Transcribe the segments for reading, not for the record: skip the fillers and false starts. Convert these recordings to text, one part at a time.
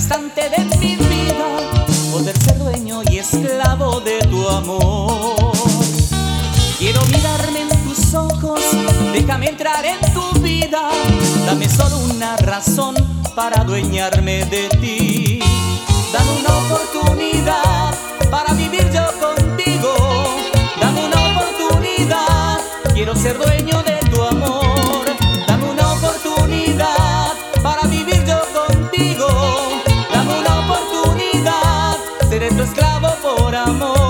instante de mi vida, poder ser dueño y esclavo de tu amor. Quiero mirarme en tus ojos, déjame entrar en tu vida, dame solo una razón para adueñarme de ti. Dame una oportunidad para vivir yo contigo, dame una oportunidad, quiero ser dueño de tu amor. Dame una oportunidad para vivir yo contigo, dame una oportunidad, seré tu esclavo por amor.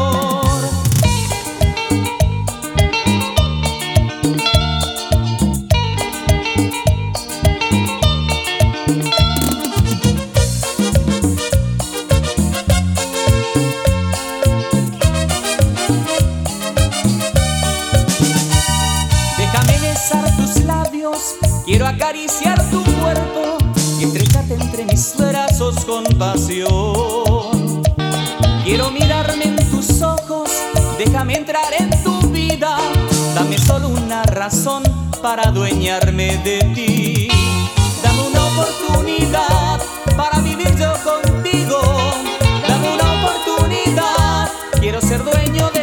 Déjame besar tus labios, quiero acariciar tu cuerpo y estrecharte entre mis brazos con pasión. Quiero mirarme en tus ojos, déjame entrar en tu vida, dame solo una razón para adueñarme de ti. Dame una oportunidad para vivir yo contigo, dame una oportunidad, quiero ser dueño de